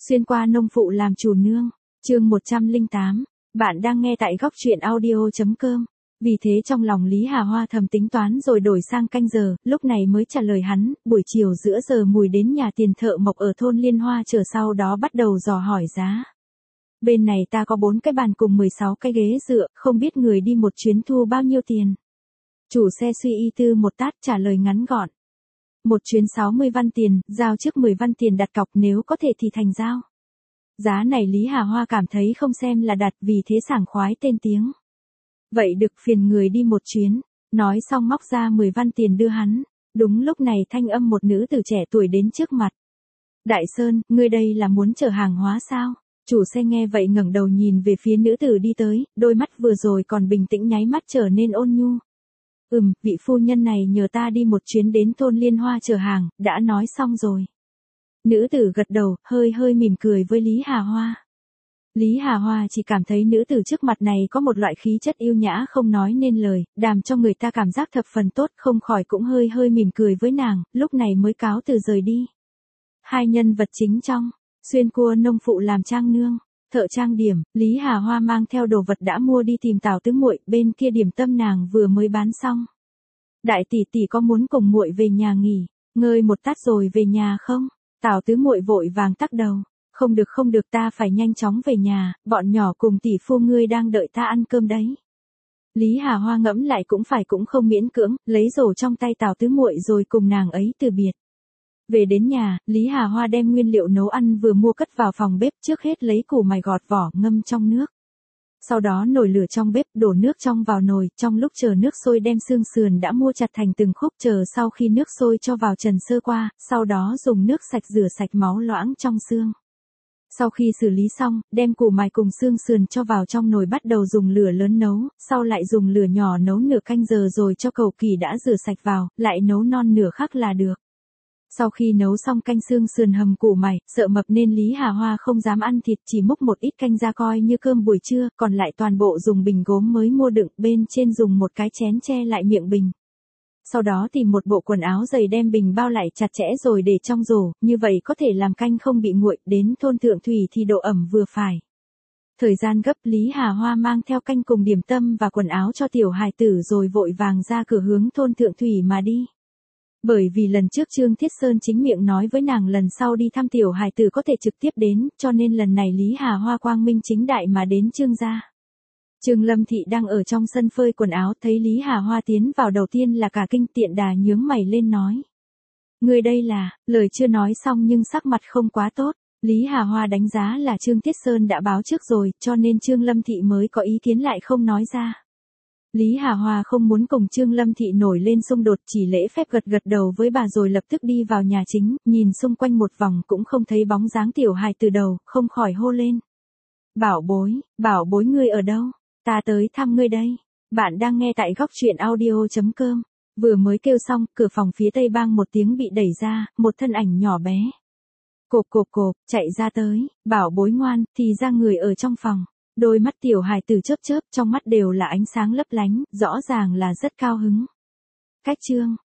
Xuyên qua nông phụ làm chủ nương. Chương 108. Bạn đang nghe tại góc truyện audio.com. Vì thế trong lòng Lý Hà Hoa thầm tính toán rồi đổi sang canh giờ, lúc này mới trả lời hắn, buổi chiều giữa giờ mùi đến nhà tiền thợ mộc ở thôn Liên Hoa chờ sau đó bắt đầu dò hỏi giá. Bên này ta có 4 cái bàn cùng 16 cái ghế dựa, không biết người đi một chuyến thu bao nhiêu tiền. Chủ xe suy y tư một tát trả lời ngắn gọn. Một chuyến 60 văn tiền, giao trước 10 văn tiền đặt cọc, nếu có thể thì thành giao. Giá này Lý Hà Hoa cảm thấy không xem là đặt, vì thế sảng khoái tên tiếng. Vậy được, phiền người đi một chuyến. Nói xong móc ra 10 văn tiền đưa hắn. Đúng lúc này thanh âm một nữ tử trẻ tuổi đến trước mặt. Đại Sơn, ngươi đây là muốn chở hàng hóa sao? Chủ xe nghe vậy ngẩng đầu nhìn về phía nữ tử đi tới, đôi mắt vừa rồi còn bình tĩnh nháy mắt trở nên ôn nhu. Vị phu nhân này nhờ ta đi một chuyến đến thôn Liên Hoa chở hàng, đã nói xong rồi. Nữ tử gật đầu, hơi mỉm cười với Lý Hà Hoa. Lý Hà Hoa chỉ cảm thấy nữ tử trước mặt này có một loại khí chất yêu nhã không nói nên lời, làm cho người ta cảm giác thập phần tốt, không khỏi cũng hơi mỉm cười với nàng, lúc này mới cáo từ rời đi. Hai nhân vật chính trong, xuyên cua nông phụ làm trang nương, thợ trang điểm, Lý Hà Hoa mang theo đồ vật đã mua đi tìm Tào Tứ Muội, bên kia điểm tâm nàng vừa mới bán xong. Đại tỷ tỷ có muốn cùng muội về nhà nghỉ, ngơi một tát rồi về nhà không? Tào Tứ Muội vội vàng tắc đầu. Không được, ta phải nhanh chóng về nhà, bọn nhỏ cùng tỷ phu ngươi đang đợi ta ăn cơm đấy. Lý Hà Hoa ngẫm lại cũng không miễn cưỡng, lấy rổ trong tay Tào Tứ Muội rồi cùng nàng ấy từ biệt. Về đến nhà, Lý Hà Hoa đem nguyên liệu nấu ăn vừa mua cất vào phòng bếp, trước hết lấy củ mài gọt vỏ ngâm trong nước. Sau đó nổi lửa trong bếp, đổ nước trong vào nồi, trong lúc chờ nước sôi đem xương sườn đã mua chặt thành từng khúc, chờ sau khi nước sôi cho vào trần sơ qua, sau đó dùng nước sạch rửa sạch máu loãng trong xương. Sau khi xử lý xong, đem củ mài cùng xương sườn cho vào trong nồi, bắt đầu dùng lửa lớn nấu, sau lại dùng lửa nhỏ nấu nửa canh giờ rồi cho cầu kỳ đã rửa sạch vào, lại nấu non nửa khắc là được. Sau khi nấu xong canh xương sườn hầm củ mài, sợ mập nên Lý Hà Hoa không dám ăn thịt, chỉ múc một ít canh ra coi như cơm buổi trưa, còn lại toàn bộ dùng bình gốm mới mua đựng, bên trên dùng một cái chén che lại miệng bình. Sau đó tìm một bộ quần áo dày đem bình bao lại chặt chẽ rồi để trong rổ, như vậy có thể làm canh không bị nguội, đến thôn Thượng Thủy thì độ ẩm vừa phải. Thời gian gấp, Lý Hà Hoa mang theo canh cùng điểm tâm và quần áo cho tiểu hài tử rồi vội vàng ra cửa hướng thôn Thượng Thủy mà đi. Bởi vì lần trước Trương Thiết Sơn chính miệng nói với nàng lần sau đi thăm tiểu hài tử có thể trực tiếp đến, cho nên lần này Lý Hà Hoa quang minh chính đại mà đến Trương gia. Trương Lâm Thị đang ở trong sân phơi quần áo, thấy Lý Hà Hoa tiến vào đầu tiên là cả kinh, tiện đà nhướng mày lên nói. Người đây là, lời chưa nói xong nhưng sắc mặt không quá tốt. Lý Hà Hoa đánh giá là Trương Thiết Sơn đã báo trước rồi, cho nên Trương Lâm Thị mới có ý kiến lại không nói ra. Lý Hà Hoa không muốn cùng Trương Lâm Thị nổi lên xung đột, chỉ lễ phép gật đầu với bà rồi lập tức đi vào nhà chính, nhìn xung quanh một vòng cũng không thấy bóng dáng tiểu hài từ đầu, không khỏi hô lên. Bảo bối ngươi ở đâu? Ta tới thăm ngươi đây. Bạn đang nghe tại góc truyện audio.com. Vừa mới kêu xong, cửa phòng phía tây bang một tiếng bị đẩy ra, một thân ảnh nhỏ bé. Cộp, chạy ra tới, bảo bối ngoan, thì ra người ở trong phòng. Đôi mắt tiểu hài tử chớp, trong mắt đều là ánh sáng lấp lánh, rõ ràng là rất cao hứng. Cách chương,